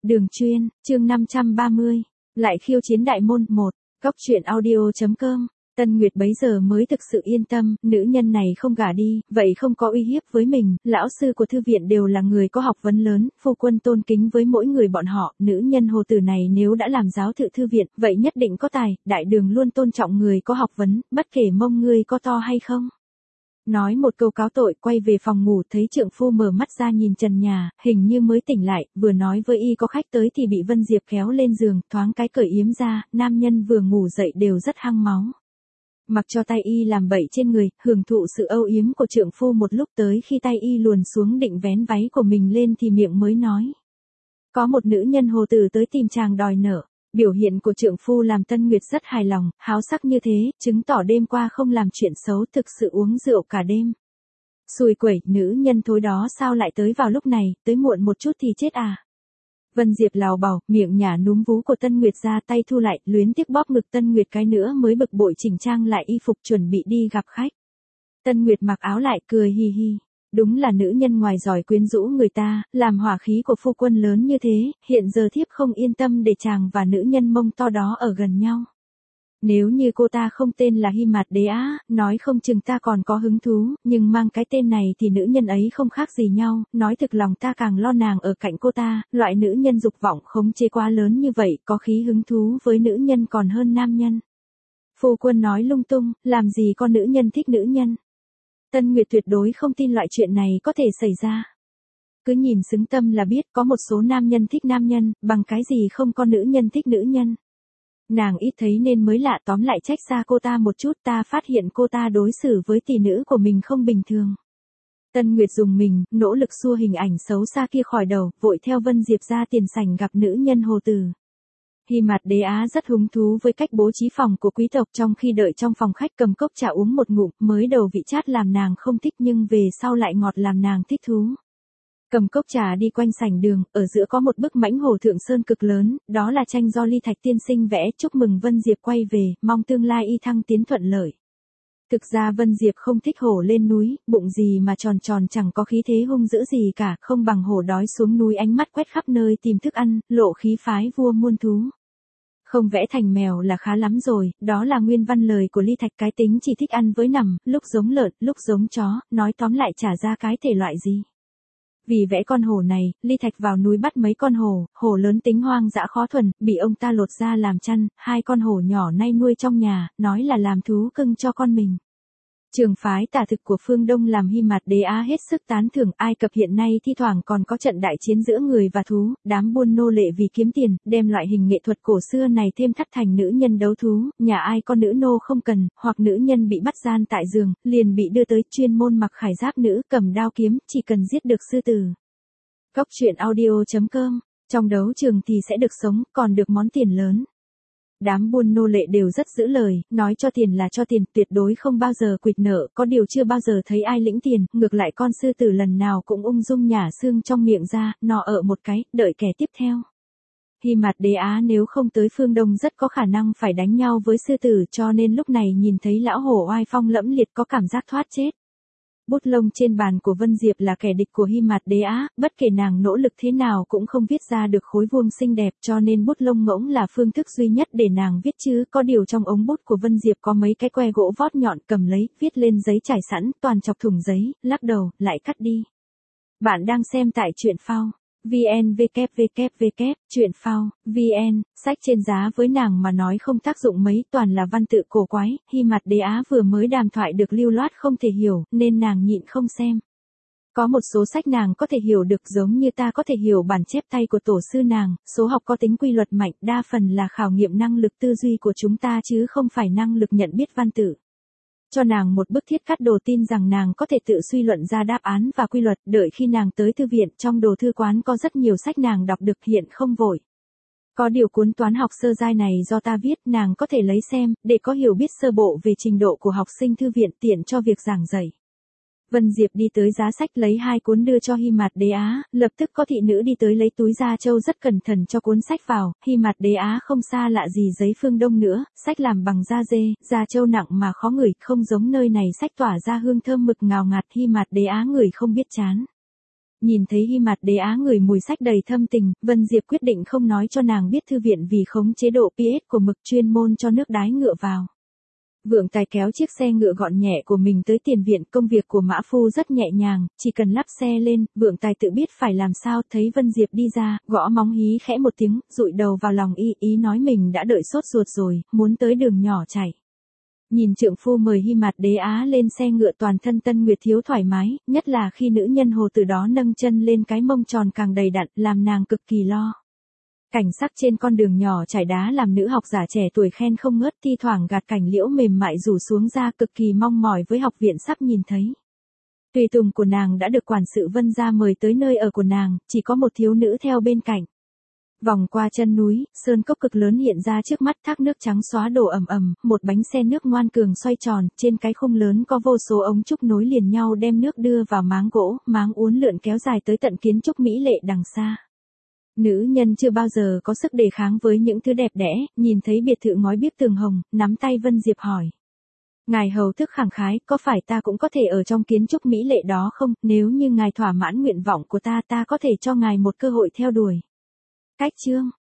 Đường chuyên, chương 530. Lại khiêu chiến đại môn 1. Góc truyện audio.com. Tân Nguyệt bấy giờ mới thực sự yên tâm, nữ nhân này không gả đi, vậy không có uy hiếp với mình, lão sư của thư viện đều là người có học vấn lớn, phu quân tôn kính với mỗi người bọn họ, nữ nhân hồ tử này nếu đã làm giáo thự thư viện, vậy nhất định có tài, đại đường luôn tôn trọng người có học vấn, bất kể mông ngươi có to hay không. Nói một câu cáo tội, quay về phòng ngủ thấy trượng phu mở mắt ra nhìn trần nhà, hình như mới tỉnh lại, vừa nói với y có khách tới thì bị Vân Diệp kéo lên giường, thoáng cái cởi yếm ra, nam nhân vừa ngủ dậy đều rất hăng máu. Mặc cho tay y làm bậy trên người, hưởng thụ sự âu yếm của trượng phu một lúc tới khi tay y luồn xuống định vén váy của mình lên thì miệng mới nói. Có một nữ nhân hồ tử tới tìm chàng đòi nợ. Biểu hiện của trượng phu làm Tân Nguyệt rất hài lòng, háo sắc như thế, chứng tỏ đêm qua không làm chuyện xấu, thực sự uống rượu cả đêm. Xui quẩy, nữ nhân thối đó sao lại tới vào lúc này, tới muộn một chút thì chết à. Vân Diệp lào bảo, miệng nhả núm vú của Tân Nguyệt ra, tay thu lại, luyến tiếc bóp ngực Tân Nguyệt cái nữa mới bực bội chỉnh trang lại y phục chuẩn bị đi gặp khách. Tân Nguyệt mặc áo lại cười hi hi. Đúng là nữ nhân ngoài giỏi quyến rũ người ta, làm hỏa khí của phu quân lớn như thế, hiện giờ thiếp không yên tâm để chàng và nữ nhân mông to đó ở gần nhau. Nếu như cô ta không tên là Hy Mạt Đế Á, nói không chừng ta còn có hứng thú, nhưng mang cái tên này thì nữ nhân ấy không khác gì nhau, nói thực lòng ta càng lo nàng ở cạnh cô ta, loại nữ nhân dục vọng khống chế quá lớn như vậy, có khí hứng thú với nữ nhân còn hơn nam nhân. Phu quân nói lung tung, làm gì con nữ nhân thích nữ nhân. Tân Nguyệt tuyệt đối không tin loại chuyện này có thể xảy ra. Cứ nhìn xứng tâm là biết có một số nam nhân thích nam nhân, bằng cái gì không có nữ nhân thích nữ nhân. Nàng ít thấy nên mới lạ, tóm lại trách xa cô ta một chút, ta phát hiện cô ta đối xử với tỷ nữ của mình không bình thường. Tân Nguyệt dùng mình, nỗ lực xua hình ảnh xấu xa kia khỏi đầu, vội theo Vân Diệp ra tiền sảnh gặp nữ nhân hồ tử. Hy Mạt Đế Á rất hứng thú với cách bố trí phòng của quý tộc, trong khi đợi trong phòng khách cầm cốc trà uống một ngụm, mới đầu vị chát làm nàng không thích nhưng về sau lại ngọt làm nàng thích thú. Cầm cốc trà đi quanh sảnh đường, ở giữa có một bức mãnh hồ thượng sơn cực lớn, đó là tranh do Ly Thạch tiên sinh vẽ, chúc mừng Vân Diệp quay về, mong tương lai y thăng tiến thuận lợi. Thực ra Vân Diệp không thích hổ lên núi, bụng gì mà tròn tròn chẳng có khí thế hung dữ gì cả, không bằng hổ đói xuống núi ánh mắt quét khắp nơi tìm thức ăn, lộ khí phái vua muôn thú. Không vẽ thành mèo là khá lắm rồi, đó là nguyên văn lời của Ly Thạch, cái tính chỉ thích ăn với nằm, lúc giống lợn, lúc giống chó, nói tóm lại trả ra cái thể loại gì. Vì vẽ con hổ này, Ly Thạch vào núi bắt mấy con hổ lớn tính hoang dã khó thuần, bị ông ta lột ra làm chăn, 2 con hổ nhỏ nay nuôi trong nhà, nói là làm thú cưng cho con mình. Trường phái tả thực của phương Đông làm Hy Mạt Đế Á hết sức tán thưởng, Ai Cập hiện nay thi thoảng còn có trận đại chiến giữa người và thú, đám buôn nô lệ vì kiếm tiền, đem loại hình nghệ thuật cổ xưa này thêm thắt thành nữ nhân đấu thú, nhà ai con nữ nô không cần, hoặc nữ nhân bị bắt gian tại giường, liền bị đưa tới chuyên môn mặc khải giáp nữ, cầm đao kiếm, chỉ cần giết được sư tử. Góc truyện audio.com, trong đấu trường thì sẽ được sống, còn được món tiền lớn. Đám buôn nô lệ đều rất giữ lời, nói cho tiền là cho tiền, tuyệt đối không bao giờ quỵt nợ, có điều chưa bao giờ thấy ai lĩnh tiền, ngược lại con sư tử lần nào cũng ung dung nhả xương trong miệng ra, nọ ở một cái, đợi kẻ tiếp theo. Hy Mạt Đế Á nếu không tới phương Đông rất có khả năng phải đánh nhau với sư tử, cho nên lúc này nhìn thấy lão hổ oai phong lẫm liệt có cảm giác thoát chết. Bút lông trên bàn của Vân Diệp là kẻ địch của Hy Mạt Đế Á, bất kể nàng nỗ lực thế nào cũng không viết ra được khối vuông xinh đẹp, cho nên bút lông ngỗng là phương thức duy nhất để nàng viết chứ, có điều trong ống bút của Vân Diệp có mấy cái que gỗ vót nhọn, cầm lấy, viết lên giấy trải sẵn, toàn chọc thủng giấy, lắc đầu, lại cắt đi. Bạn đang xem tại truyện phao. VN www, truyện phao, VN, sách trên giá với nàng mà nói không tác dụng mấy, toàn là văn tự cổ quái, Hy Mạt Đế Á vừa mới đàm thoại được lưu loát không thể hiểu, nên nàng nhịn không xem. Có một số sách nàng có thể hiểu được giống như ta có thể hiểu bản chép tay của tổ sư nàng, số học có tính quy luật mạnh, đa phần là khảo nghiệm năng lực tư duy của chúng ta chứ không phải năng lực nhận biết văn tự. Cho nàng một bức thiết cắt đồ tin rằng nàng có thể tự suy luận ra đáp án và quy luật, đợi khi nàng tới thư viện, trong đồ thư quán có rất nhiều sách nàng đọc được, hiện không vội. Có điều cuốn toán học sơ giai này do ta viết, nàng có thể lấy xem, để có hiểu biết sơ bộ về trình độ của học sinh thư viện tiện cho việc giảng dạy. Vân Diệp đi tới giá sách lấy 2 cuốn đưa cho Hy Mạt Đế Á, lập tức có thị nữ đi tới lấy túi da trâu rất cẩn thận cho cuốn sách vào, Hy Mạt Đế Á không xa lạ gì giấy phương Đông nữa, sách làm bằng da dê, da trâu nặng mà khó ngửi, không giống nơi này sách tỏa ra hương thơm mực ngào ngạt, Hy Mạt Đế Á ngửi không biết chán. Nhìn thấy Hy Mạt Đế Á ngửi mùi sách đầy thâm tình, Vân Diệp quyết định không nói cho nàng biết thư viện vì khống chế độ pH của mực chuyên môn cho nước đái ngựa vào. Vượng Tài kéo chiếc xe ngựa gọn nhẹ của mình tới tiền viện, công việc của mã phu rất nhẹ nhàng, chỉ cần lắp xe lên, Vượng Tài tự biết phải làm sao, thấy Vân Diệp đi ra, gõ móng hí khẽ một tiếng, dụi đầu vào lòng ý nói mình đã đợi sốt ruột rồi, muốn tới đường nhỏ chạy. Nhìn trượng phu mời Hy Mạt Đế Á lên xe ngựa, toàn thân Tân Nguyệt thiếu thoải mái, nhất là khi nữ nhân hồ từ đó nâng chân lên cái mông tròn càng đầy đặn, làm nàng cực kỳ lo. Cảnh sắc trên con đường nhỏ trải đá làm nữ học giả trẻ tuổi khen không ngớt, thi thoảng gạt cành liễu mềm mại rủ xuống ra, cực kỳ mong mỏi với học viện sắp nhìn thấy. Tùy tùng của nàng đã được quản sự Vân gia mời tới nơi ở của nàng, chỉ có một thiếu nữ theo bên cạnh. Vòng qua chân núi, sơn cốc cực lớn hiện ra trước mắt, thác nước trắng xóa đổ ầm ầm, một bánh xe nước ngoan cường xoay tròn, trên cái khung lớn có vô số ống trúc nối liền nhau đem nước đưa vào máng gỗ, máng uốn lượn kéo dài tới tận kiến trúc mỹ lệ đằng xa. Nữ nhân chưa bao giờ có sức đề kháng với những thứ đẹp đẽ, nhìn thấy biệt thự ngói biếc tường hồng, nắm tay Vân Diệp hỏi. Ngài hầu thức khẳng khái, có phải ta cũng có thể ở trong kiến trúc mỹ lệ đó không, nếu như ngài thỏa mãn nguyện vọng của ta, ta có thể cho ngài một cơ hội theo đuổi. Cách chương